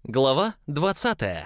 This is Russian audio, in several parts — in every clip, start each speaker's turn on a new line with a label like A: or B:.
A: Глава 20.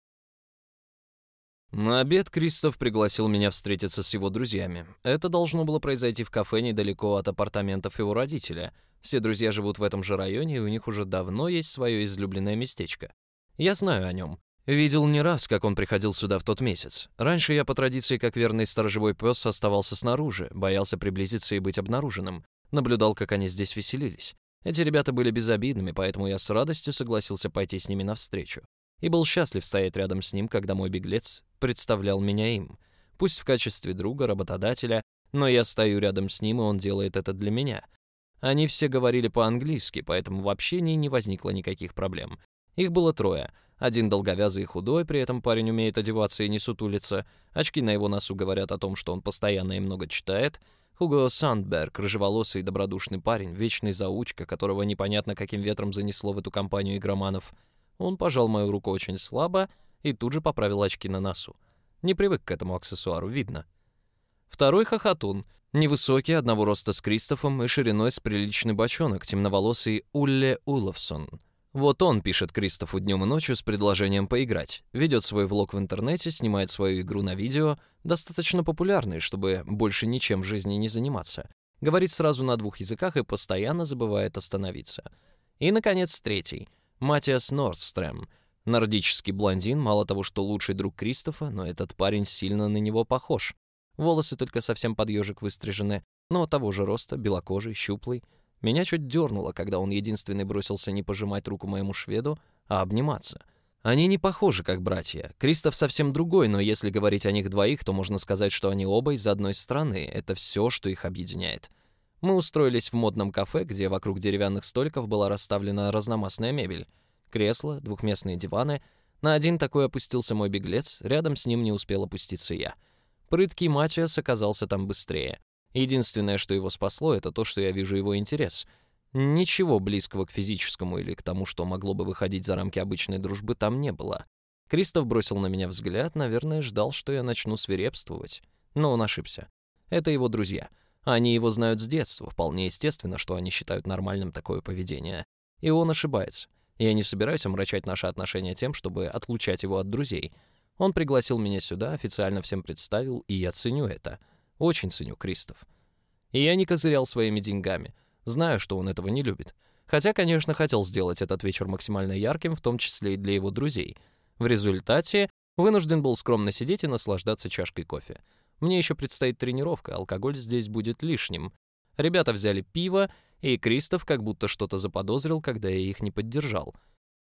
A: На обед Кристоф пригласил меня встретиться с его друзьями. Это должно было произойти в кафе недалеко от апартаментов его родителя. Все друзья живут в этом же районе, и у них уже давно есть свое излюбленное местечко. Я знаю о нем. Видел не раз, как он приходил сюда в тот месяц. Раньше я по традиции, как верный сторожевой пес, оставался снаружи, боялся приблизиться и быть обнаруженным. Наблюдал, как они здесь веселились. Эти ребята были безобидными, поэтому я с радостью согласился пойти с ними навстречу. И был счастлив стоять рядом с ним, когда мой беглец представлял меня им. Пусть в качестве друга, работодателя, но я стою рядом с ним, и он делает это для меня. Они все говорили по-английски, поэтому в общении не возникло никаких проблем. Их было трое. Один долговязый и худой, при этом парень умеет одеваться и не сутулиться. Очки на его носу говорят о том, что он постоянно и много читает. Хуго Сандберг, рыжеволосый и добродушный парень, вечный заучка, которого непонятно каким ветром занесло в эту компанию игроманов. Он пожал мою руку очень слабо и тут же поправил очки на носу. Не привык к этому аксессуару, видно. Второй хохотун, невысокий, одного роста с Кристофом и шириной с приличный бочонок, темноволосый Улле Уловсон. Вот он пишет Кристофу днем и ночью с предложением поиграть, ведет свой влог в интернете, снимает свою игру на видео, достаточно популярный, чтобы больше ничем в жизни не заниматься. Говорит сразу на 2 языках и постоянно забывает остановиться. И, наконец, третий. Матиас Нордстрем. Нордический блондин, мало того, что лучший друг Кристофа, но этот парень сильно на него похож. Волосы только совсем под ежик выстрижены, но того же роста, белокожий, щуплый. Меня чуть дернуло, когда он единственный бросился не пожимать руку моему шведу, а обниматься. Они не похожи, как братья. Кристоф совсем другой, но если говорить о них двоих, то можно сказать, что они оба из одной страны. Это все, что их объединяет. Мы устроились в модном кафе, где вокруг деревянных столиков была расставлена разномастная мебель. Кресла, 2-местные диваны. На один такой опустился мой беглец, рядом с ним не успел опуститься я. Прыткий Матиас оказался там быстрее. Единственное, что его спасло, это то, что я вижу его интерес. Ничего близкого к физическому или к тому, что могло бы выходить за рамки обычной дружбы, там не было. Кристоф бросил на меня взгляд, наверное, ждал, что я начну свирепствовать. Но он ошибся. Это его друзья. Они его знают с детства, вполне естественно, что они считают нормальным такое поведение. И он ошибается. Я не собираюсь омрачать наши отношения тем, чтобы отлучать его от друзей. Он пригласил меня сюда, официально всем представил, и я ценю это. Очень ценю Кристоф. И я не козырял своими деньгами. Знаю, что он этого не любит. Хотя, конечно, хотел сделать этот вечер максимально ярким, в том числе и для его друзей. В результате вынужден был скромно сидеть и наслаждаться чашкой кофе. Мне еще предстоит тренировка, алкоголь здесь будет лишним. Ребята взяли пиво, и Кристоф как будто что-то заподозрил, когда я их не поддержал.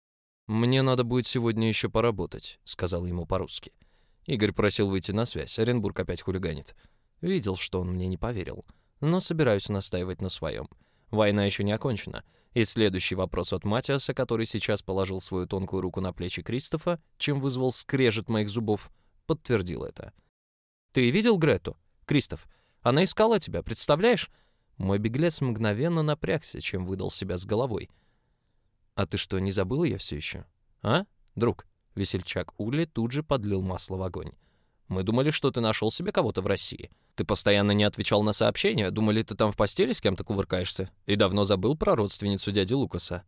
A: «Мне надо будет сегодня еще поработать», — сказал ему по-русски. Игорь просил выйти на связь, Оренбург опять хулиганит. Видел, что он мне не поверил, но собираюсь настаивать на своем. Война еще не окончена. И следующий вопрос от Матиаса, который сейчас положил свою тонкую руку на плечи Кристофа, чем вызвал скрежет моих зубов, подтвердил это. «Ты видел Грету, Кристоф? Она искала тебя, представляешь?» Мой беглец мгновенно напрягся, чем выдал себя с головой. «А ты что, не забыл ее все еще? А, друг?» Весельчак Улли тут же подлил масло в огонь. «Мы думали, что ты нашел себе кого-то в России. Ты постоянно не отвечал на сообщения, думали, ты там в постели с кем-то кувыркаешься, и давно забыл про родственницу дяди Лукаса».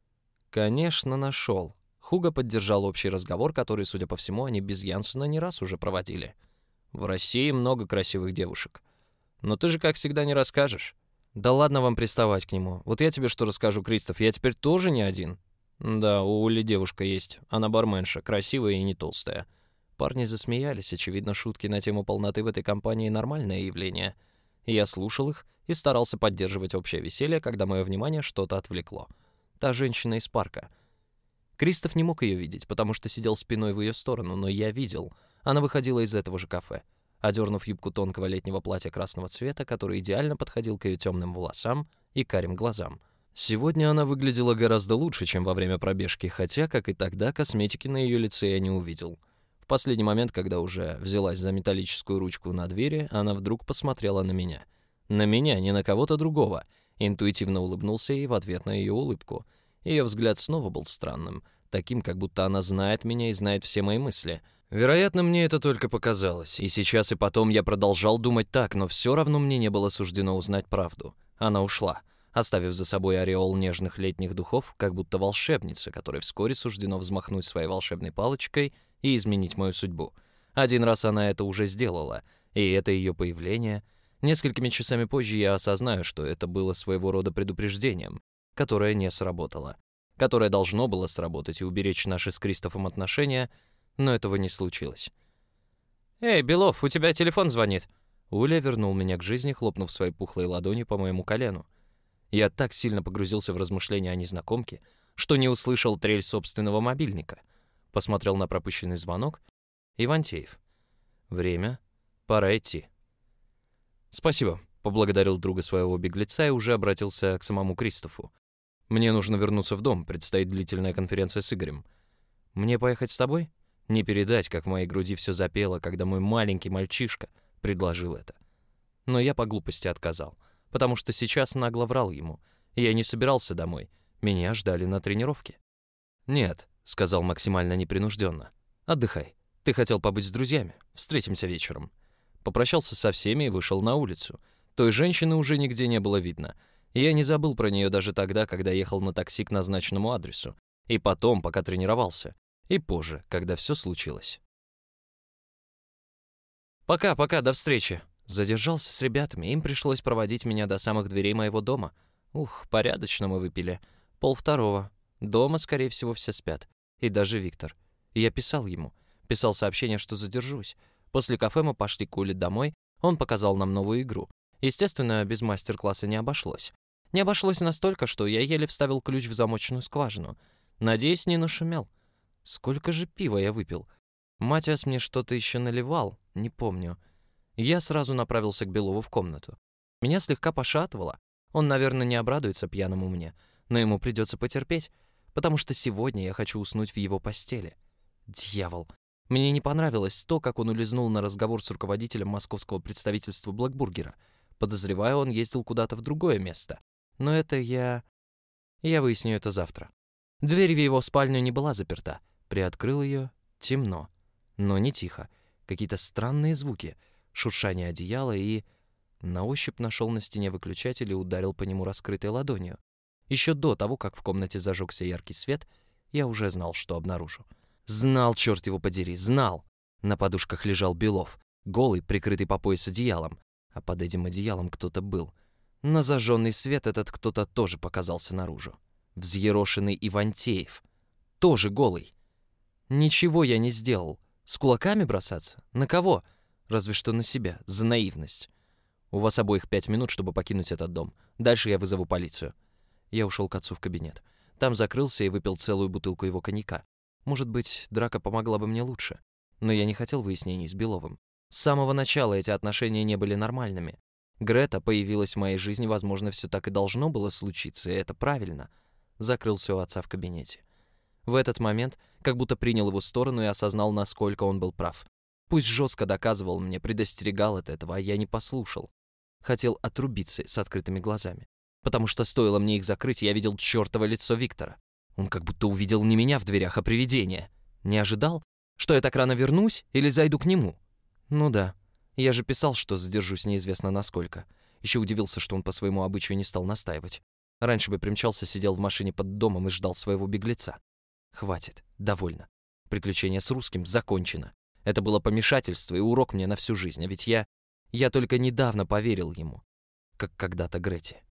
A: «Конечно, нашел». Хуго поддержал общий разговор, который, судя по всему, они без Янсена не раз уже проводили. «В России много красивых девушек. Но ты же, как всегда, не расскажешь». «Да ладно вам приставать к нему. Вот я тебе что расскажу, Кристоф, я теперь тоже не один». «Да, у Ули девушка есть. Она барменша, красивая и не толстая». Парни засмеялись, очевидно, шутки на тему полноты в этой компании — нормальное явление. Я слушал их и старался поддерживать общее веселье, когда мое внимание что-то отвлекло. Та женщина из парка. Кристоф не мог ее видеть, потому что сидел спиной в ее сторону, но я видел. Она выходила из этого же кафе, одернув юбку тонкого летнего платья красного цвета, который идеально подходил к ее темным волосам и карим глазам. Сегодня она выглядела гораздо лучше, чем во время пробежки, хотя, как и тогда, косметики на ее лице я не увидел. В последний момент, когда уже взялась за металлическую ручку на двери, она вдруг посмотрела на меня. На меня, не на кого-то другого. Интуитивно улыбнулся ей в ответ на ее улыбку. Ее взгляд снова был странным, таким, как будто она знает меня и знает все мои мысли. Вероятно, мне это только показалось. И сейчас, и потом я продолжал думать так, но все равно мне не было суждено узнать правду. Она ушла. оставив за собой ореол нежных летних духов, как будто волшебница, которой вскоре суждено взмахнуть своей волшебной палочкой и изменить мою судьбу. Один раз она это уже сделала, и это ее появление. Несколькими часами позже я осознаю, что это было своего рода предупреждением, которое не сработало, которое должно было сработать и уберечь наши с Кристофом отношения, но этого не случилось. «Эй, Белов, у тебя телефон звонит!» Уля вернул меня к жизни, хлопнув своей пухлой ладонью по моему колену. Я так сильно погрузился в размышления о незнакомке, что не услышал трель собственного мобильника. Посмотрел на пропущенный звонок. Ивантеев. Время. Пора идти. «Спасибо», — поблагодарил друга своего беглеца и уже обратился к самому Кристофу. «Мне нужно вернуться в дом, предстоит длительная конференция с Игорем. Мне поехать с тобой? Не передать, как в моей груди все запело, когда мой маленький мальчишка предложил это. Но я по глупости отказал, потому что сейчас нагло врал ему. Я не собирался домой, меня ждали на тренировке». «Нет», — сказал максимально непринужденно. «Отдыхай. Ты хотел побыть с друзьями. Встретимся вечером». Попрощался со всеми и вышел на улицу. Той женщины уже нигде не было видно. Я не забыл про нее даже тогда, когда ехал на такси к назначенному адресу. И потом, пока тренировался. И позже, когда все случилось. «Пока, до встречи». Задержался с ребятами, им пришлось проводить меня до самых дверей моего дома. Ух, порядочно мы выпили. 1:30. Дома, скорее всего, все спят. И даже Виктор. Я писал ему. Писал сообщение, что задержусь. После кафе мы пошли к Уле домой. Он показал нам новую игру. Естественно, без мастер-класса не обошлось. Не обошлось настолько, что я еле вставил ключ в замочную скважину. Надеюсь, не нашумел. Сколько же пива я выпил? Матиас мне что-то еще наливал, не помню. Я сразу направился к Белову в комнату. Меня слегка пошатывало. Он, наверное, не обрадуется пьяному мне, но ему придется потерпеть, потому что сегодня я хочу уснуть в его постели. Дьявол. Мне не понравилось то, как он улизнул на разговор с руководителем московского представительства Блэкбургера. Подозреваю, он ездил куда-то в другое место. Но это я выясню это завтра. Дверь в его спальню не была заперта. Приоткрыл ее. Темно. Но не тихо. Какие-то странные звуки. Шуршание одеяла и... На ощупь нашел на стене выключатель и ударил по нему раскрытой ладонью. Еще до того, как в комнате зажегся яркий свет, я уже знал, что обнаружу. Знал, черт его подери, знал. На подушках лежал Белов, голый, прикрытый по пояс одеялом. А под этим одеялом кто-то был. На зажженный свет этот кто-то тоже показался наружу. Взъерошенный Ивантеев. Тоже голый. Ничего я не сделал. С кулаками бросаться? На кого? Разве что на себя, за наивность. У вас обоих 5 минут, чтобы покинуть этот дом. Дальше я вызову полицию. Я ушел к отцу в кабинет. Там закрылся и выпил целую бутылку его коньяка. Может быть, драка помогла бы мне лучше. Но я не хотел выяснений с Беловым. С самого начала эти отношения не были нормальными. Грета появилась в моей жизни, возможно, все так и должно было случиться, и это правильно. Закрылся у отца в кабинете. В этот момент как будто принял его сторону и осознал, насколько он был прав. Пусть жестко доказывал мне, предостерегал от этого, а я не послушал. Хотел отрубиться с открытыми глазами. Потому что стоило мне их закрыть, я видел чертово лицо Виктора. Он как будто увидел не меня в дверях, а привидение. Не ожидал, что я так рано вернусь или зайду к нему? Ну да, я же писал, что задержусь неизвестно насколько. Еще удивился, что он по своему обычаю не стал настаивать. Раньше бы примчался, сидел в машине под домом и ждал своего беглеца. Хватит, довольно. Приключение с русским закончено. Это было помешательство и урок мне на всю жизнь, а ведь я только недавно поверил ему, как когда-то Грете.